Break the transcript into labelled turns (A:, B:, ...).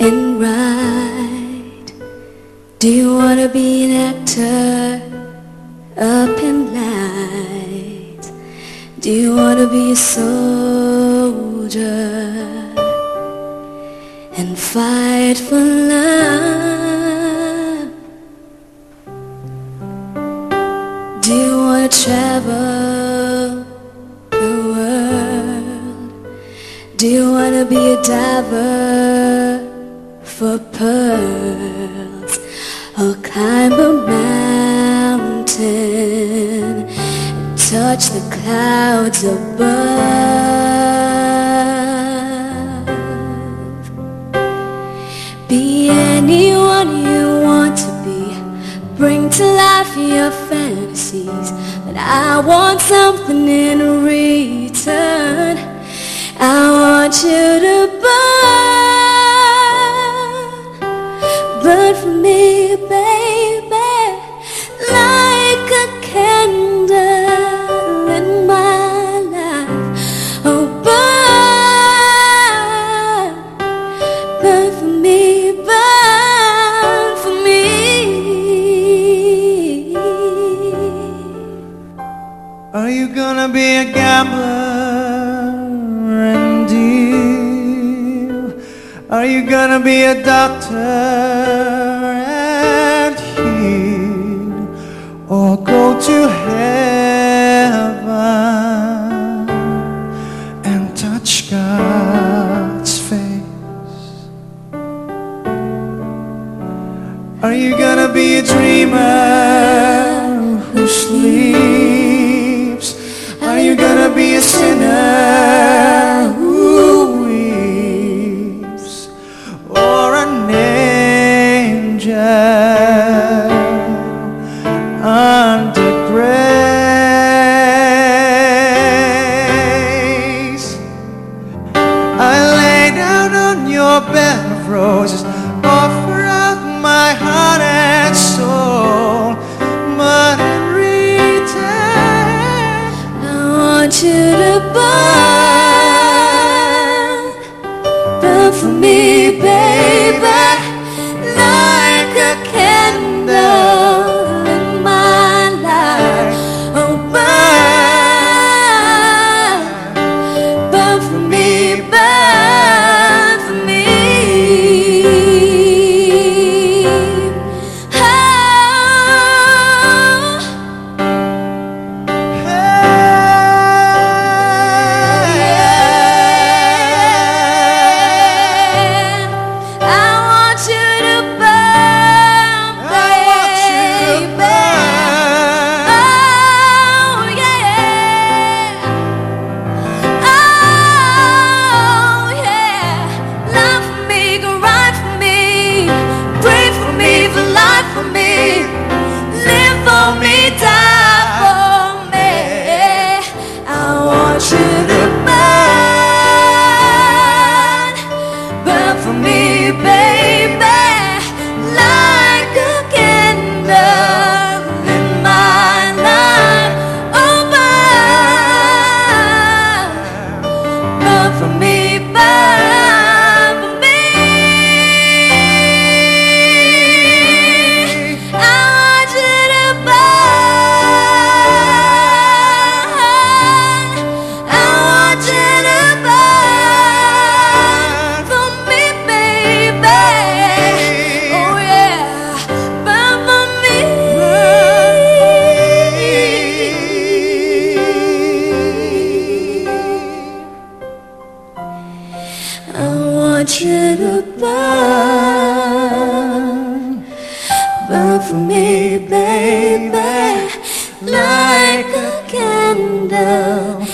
A: and right? Do you wanna be an actor up in lights? Do you wanna be a soldier and fight for love? Do you wanna travel the world? Do you wanna be a diver for pearls, or climb a mountain and touch the clouds above? Be anyone you want to be, bring to life your fantasies, but I want something in return. I want you to burn for me, baby, like a candle in my life. Oh, burn for me, burn for me.
B: Are you gonna be a gambler and deal? Are you gonna be a doctor and heal, or go to heaven and touch God's face? Are you gonna be a dreamer who sleeps? Are you gonna be a sinner who weeps, or an angel under grace? I lay down on your bed of roses, offer out my heart and soul, but in return
A: I want you to burn for me, baby, like a candle in my life. Oh, burn for me, burn for me. I want you to burn for me, baby, like a candle